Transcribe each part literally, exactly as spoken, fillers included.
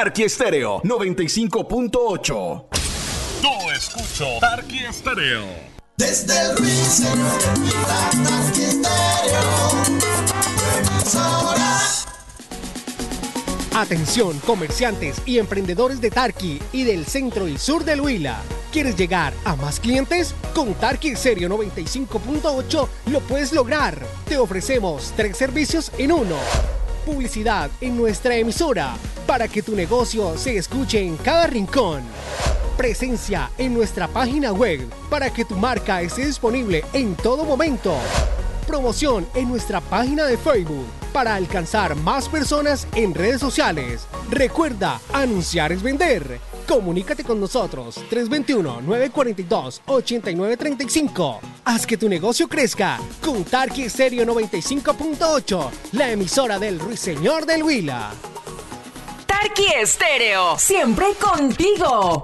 Tarqui Estéreo noventa y cinco punto ocho. Yo escucho Tarqui Estéreo. Desde el ruiseñor de Tarqui Estéreo, emisora. Atención, comerciantes y emprendedores de Tarqui y del centro y sur del Huila. ¿Quieres llegar a más clientes? Con Tarqui Estéreo noventa y cinco punto ocho lo puedes lograr. Te ofrecemos tres servicios en uno. Publicidad en nuestra emisora para que tu negocio se escuche en cada rincón. Presencia en nuestra página web para que tu marca esté disponible en todo momento. Promoción en nuestra página de Facebook para alcanzar más personas en redes sociales. Recuerda, anunciar es vender. Comunícate con nosotros tres dos uno, nueve cuatro dos, ocho nueve tres cinco. Haz que tu negocio crezca con Tarqui Estéreo noventa y cinco punto ocho, la emisora del Ruiseñor del Huila. Tarqui Estéreo, siempre contigo.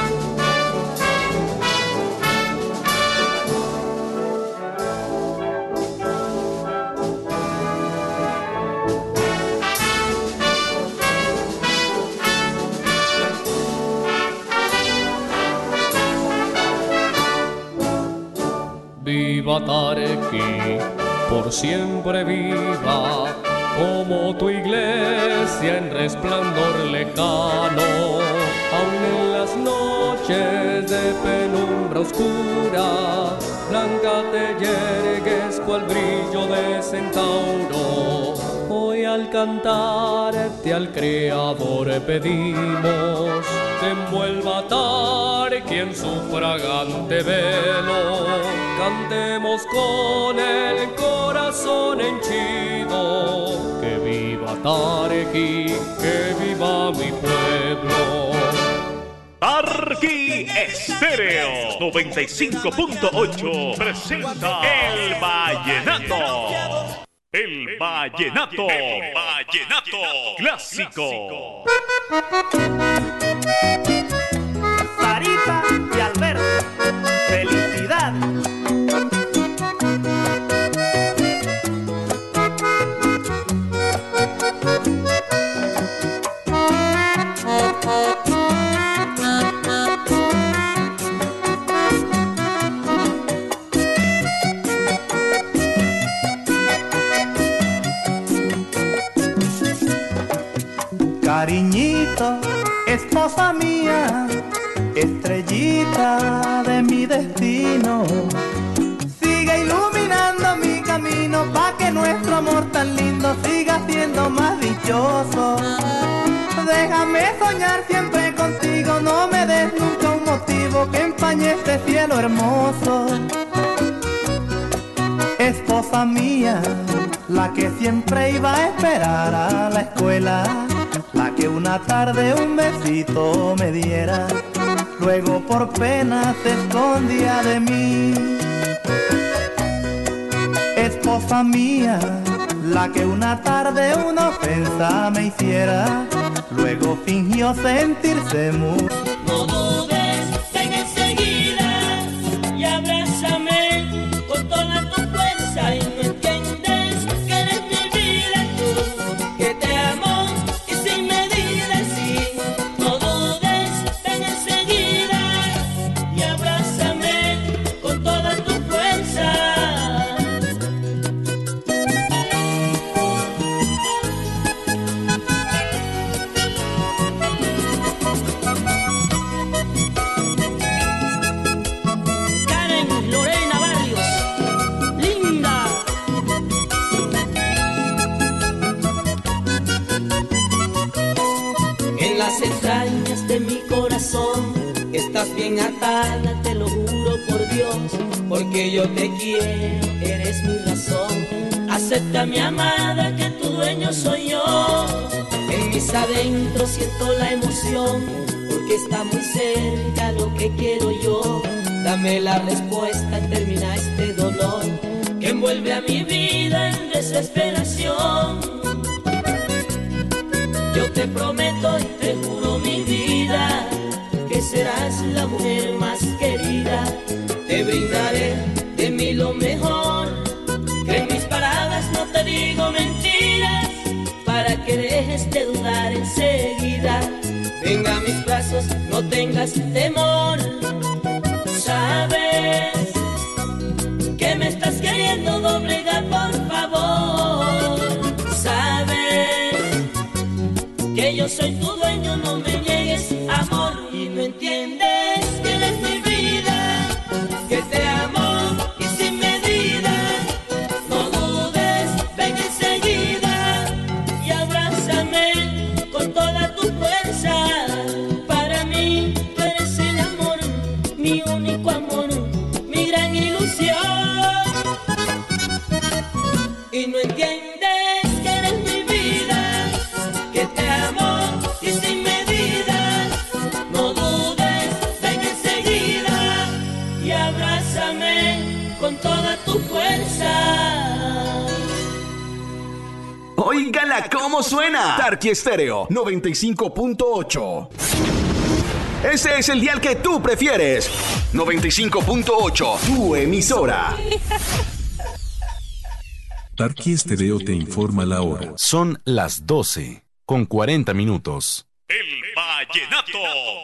Viva Tarqui, por siempre viva, como tu iglesia en resplandor lejano. Aun en las noches de penumbra oscura, blanca te yergues cual brillo de centauro. Hoy al cantarte al Creador pedimos, te envuelva Tarqui en su fragante velo. Cantemos con el corazón henchido, que viva Tarqui, que viva mi pueblo. Tarqui Estéreo noventa y cinco punto ocho presenta El Vallenato. El Vallenato. El Vallenato Clásico. Sarita y Alberto, felicidad. Cariñito, esposa mía, estrellita de mi destino, sigue iluminando mi camino pa' que nuestro amor tan lindo siga siendo más dichoso. Déjame soñar siempre contigo, no me des nunca un motivo que empañe este cielo hermoso. Esposa mía, la que siempre iba a esperar a la escuela, la que una tarde un besito me diera, luego por pena se escondía de mí. Esposa mía, la que una tarde una ofensa me hiciera, luego fingió sentirse muy. No dudes, ven enseguida y abrázame con toda tu fuerza y no entiendes que eres mi vida tú, que te amo y sin medida, sí. No dudes, ven enseguida y abrázame con toda tu fuerza. Las entrañas de mi corazón estás bien atada, te lo juro por Dios, porque yo te quiero, eres mi razón. Acepta mi amada que tu dueño soy yo. En mis adentros siento la emoción, porque está muy cerca lo que quiero yo. Dame la respuesta, termina este dolor que envuelve a mi vida en desesperación. Yo te prometo y te juro mi vida que serás la mujer más querida. Te brindaré de mí lo mejor, que en mis palabras no te digo mentiras, para que dejes de dudar enseguida. no tengas temor. Sabes que me estás queriendo doblegar, por favor. Sabes que yo soy tu dueño, no me niegues amor. Y no entiendes que eres mi vida, que te amo y sin medida. No dudes, ven enseguida y abrázame con toda tu fuerza. Para mí tú eres el amor, mi único amor, mi gran ilusión. Y no entiendes que eres mi vida, que te amo y sin medida. No dudes, ven enseguida y abrázame con toda tu fuerza. Óigala cómo suena. Tarqui Estéreo noventa y cinco punto ocho. Ese es el dial que tú prefieres. noventa y cinco punto ocho, tu emisora. Tarqui Estéreo te informa la hora. Son las doce con cuarenta minutos. El vallenato.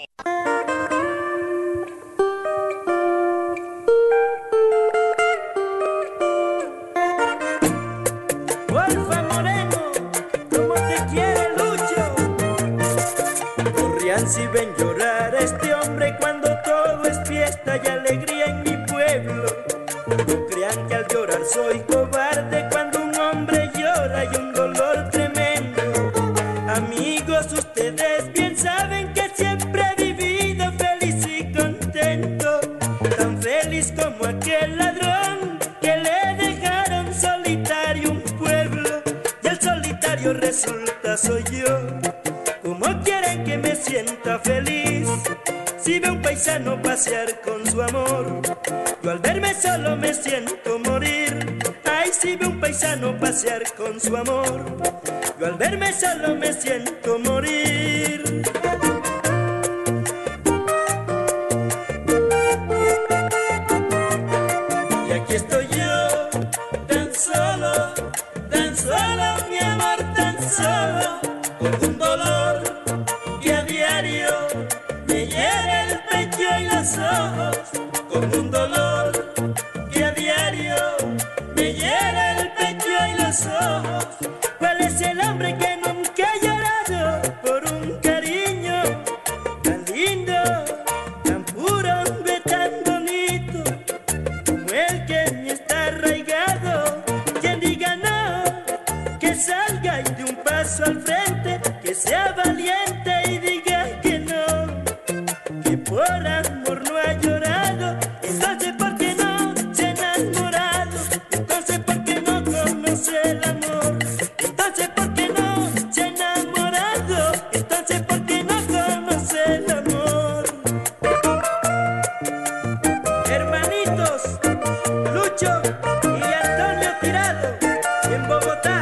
Wolfa Moreno, ¿cómo te quiere Lucho? Corrían si ven llorar a este hombre cuando todo es fiesta y alegría en mi pueblo. No crean que al llorar soy cobarde, cuando un hombre llora hay un dolor tremendo. Amigos, ustedes bien saben que siempre he vivido feliz y contento, tan feliz como aquel ladrón que le dejaron solitario un pueblo, y el solitario resulta soy yo. ¿Cómo quieren que me sienta feliz si veo un paisano pasear con su amor? Yo al verme solo me siento morir. Ay, si veo un paisano pasear con su amor, yo al verme solo me siento morir. Y aquí estoy yo, tan solo, tan solo, mi amor, tan solo, con un dolor que a diario me hiere el pecho y los ojos, con un dolor que a diario me hiere el pecho y los ojos. ¿Cuál es el hombre que nunca ha llorado por un cariño tan lindo, tan puro, hombre tan bonito, como el que en mí está arraigado? Quien diga no, que salga y de un paso al frente, que sea valiente y diga que no, que por amor no ha llorado. Entonces ¿por qué no se ha enamorado? Entonces ¿por qué no conoce el amor? Entonces ¿por qué no se ha enamorado? Entonces ¿por qué no conoce el amor? Hermanitos Lucho y Antonio Tirado en Bogotá.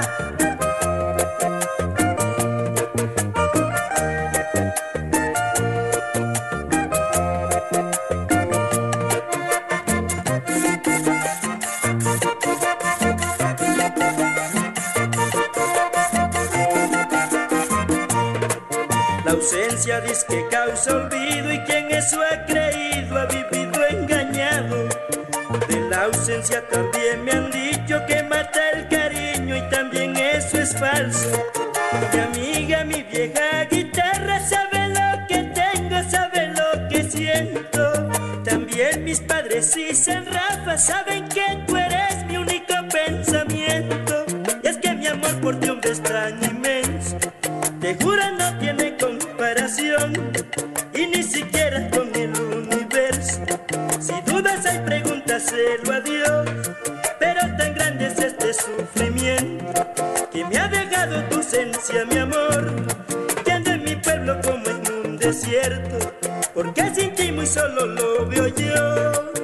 La ausencia dice que causa olvido, y quien eso ha creído ha vivido engañado. De la ausencia también me han dicho que mata el cariño, y también eso es falso. Mi amiga, mi vieja guitarra sabe lo que tengo, sabe lo que siento. También mis padres y San Rafa saben que tú eres mi único pensamiento. Y es que mi amor por ti, hombre, es tan inmenso, te juro no tiene comparación, y ni siquiera con el universo. Si dudas hay pregúntaselo a Dios, pero tan grande es este sufrimiento que me ha dejado tu ausencia, mi amor, que ando en mi pueblo como en un desierto, porque sin ti muy solo lo veo yo.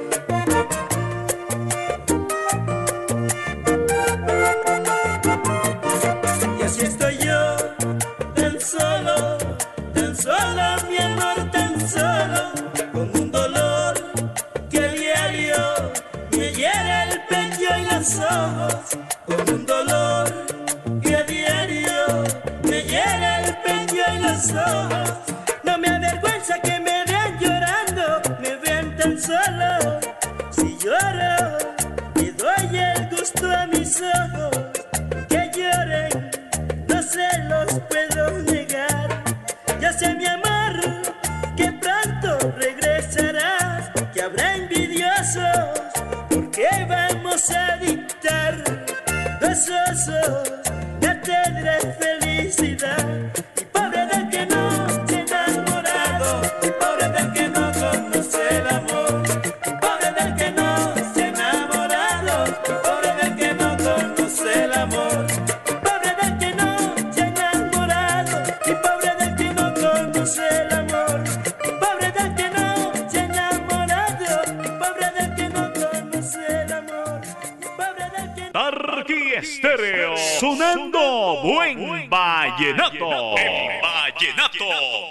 Y así estoy yo, tan solo, tan solo, mi amor, tan solo, con un dolor que a diario me hiere el pecho y los ojos, con un dolor que a diario me hiere el pecho y los ojos. No me avergüenza que me Estéreo. Sonando buen vallenato. El vallenato.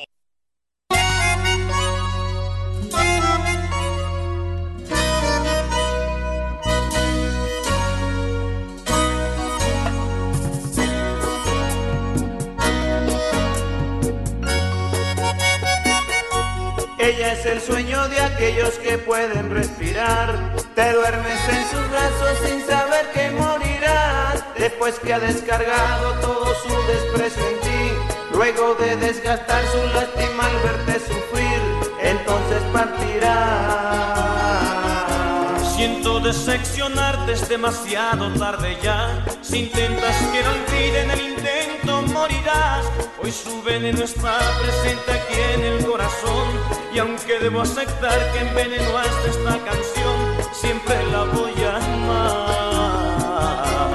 Ella es el sueño de aquellos que pueden respirar. Te duermes en sus brazos sin saber que morirás. Después que ha descargado todo su desprecio en ti, luego de desgastar su lástima al verte sufrir, entonces partirá. Siento decepcionarte, es demasiado tarde ya. Si intentas que no olviden el intento, morirás. Hoy su veneno está presente aquí en el corazón, y aunque debo aceptar que envenenaste esta canción, siempre la voy a amar.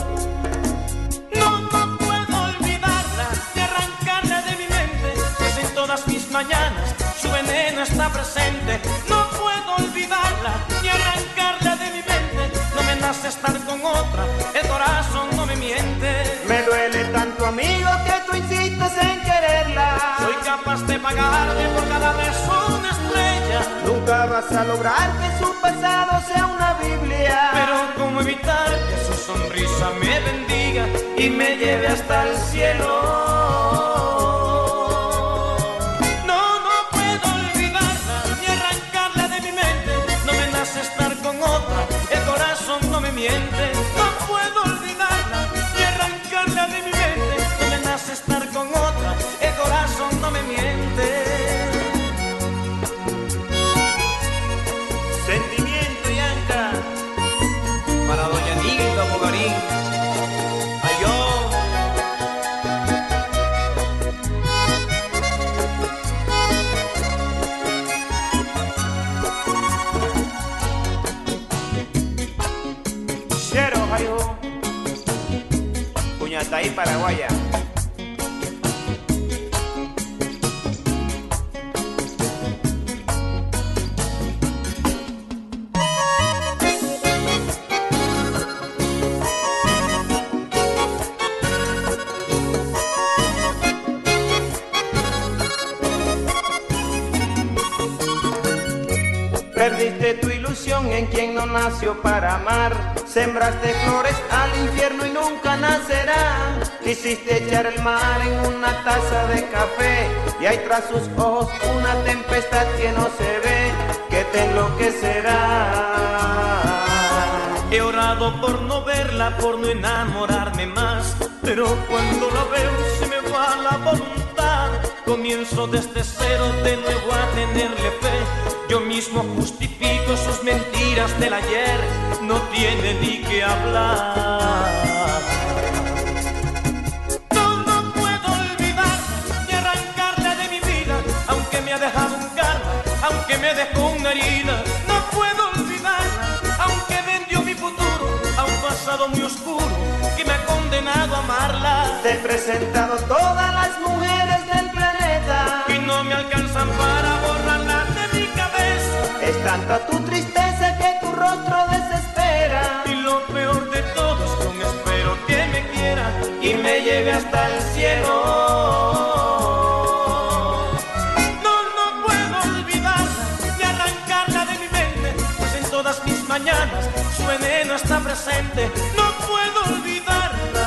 No, no puedo olvidarla ni arrancarla de mi mente, pues en todas mis mañanas su veneno está presente. No puedo olvidarla ni arrancarla de mi mente, no me nace estar con otra, el corazón no me miente. Me duele tanto, amigo, que tú insistes en quererla. Soy capaz de pagarle por cada beso una estrella. Nunca vas a lograr que su pasado sea una Biblia, pero cómo evitar que su sonrisa me bendiga y me lleve hasta el cielo. No, no puedo olvidarla ni arrancarla de mi mente, no me nace estar con otra, el corazón no me miente. No puedo olvidarla ni arrancarla de mi mente, no me nace estar con otra, el corazón no me miente. Sentimiento y anca para doña Nilda Bogarín. Ay, yo. Cero, ay, yo. Puñataí, Paraguaya. Perdiste tu ilusión en quien no nació para amar. Sembraste flores al infierno y nunca nacerá. Quisiste echar el mar en una taza de café, y hay tras sus ojos una tempestad que no se ve, que te enloquecerá. He orado por no verla, por no enamorarme más, pero cuando la veo se me va la voluntad. Comienzo desde cero de nuevo a tenerle fe. Yo mismo justifico sus mentiras del ayer, no tiene ni que hablar. No, no puedo olvidarla ni arrancarla de mi vida, aunque me ha dejado un karma, aunque me dejó una herida. No puedo olvidarla, aunque vendió mi futuro a un pasado muy oscuro que me ha condenado a amarla. Te he presentado todas las mujeres del planeta y no me alcanzan para borrarla de mi cabeza. Es tanta tu tristeza que tu rostro desespera, y lo peor de todo es que aún espero que me quiera y me lleve hasta el cielo. No, no puedo olvidarla ni arrancarla de mi mente, pues en todas mis mañanas su veneno está presente. No puedo olvidarla.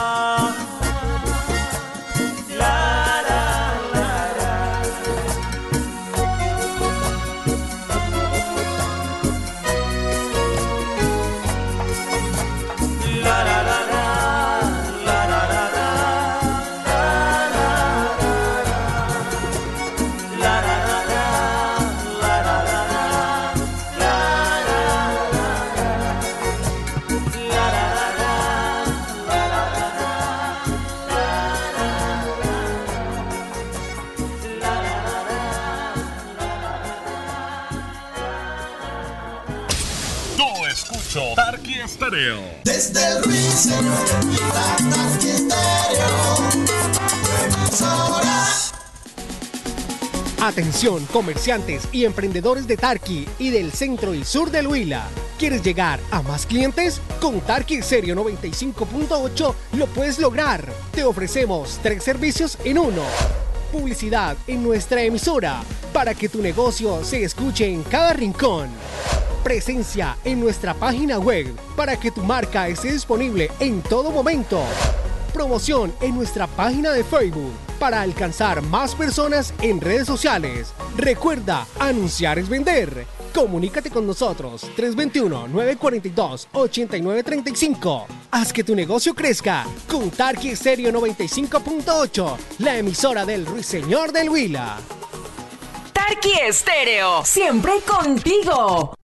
Tarqui Estéreo. Desde el ruiseñor de Huila, Tarqui Estéreo, emisora. Atención, comerciantes y emprendedores de Tarqui y del centro y sur del Huila. ¿Quieres llegar a más clientes? Con Tarqui Stereo noventa y cinco punto ocho lo puedes lograr. Te ofrecemos tres servicios en uno. Publicidad en nuestra emisora para que tu negocio se escuche en cada rincón. Presencia en nuestra página web para que tu marca esté disponible en todo momento. Promoción en nuestra página de Facebook para alcanzar más personas en redes sociales. Recuerda, anunciar es vender. Comunícate con nosotros tres dos uno, nueve cuatro dos, ocho nueve tres cinco. Haz que tu negocio crezca con Tarqui Stereo noventa y cinco punto ocho, la emisora del Ruiseñor del Huila. Tarqui Stereo, siempre contigo.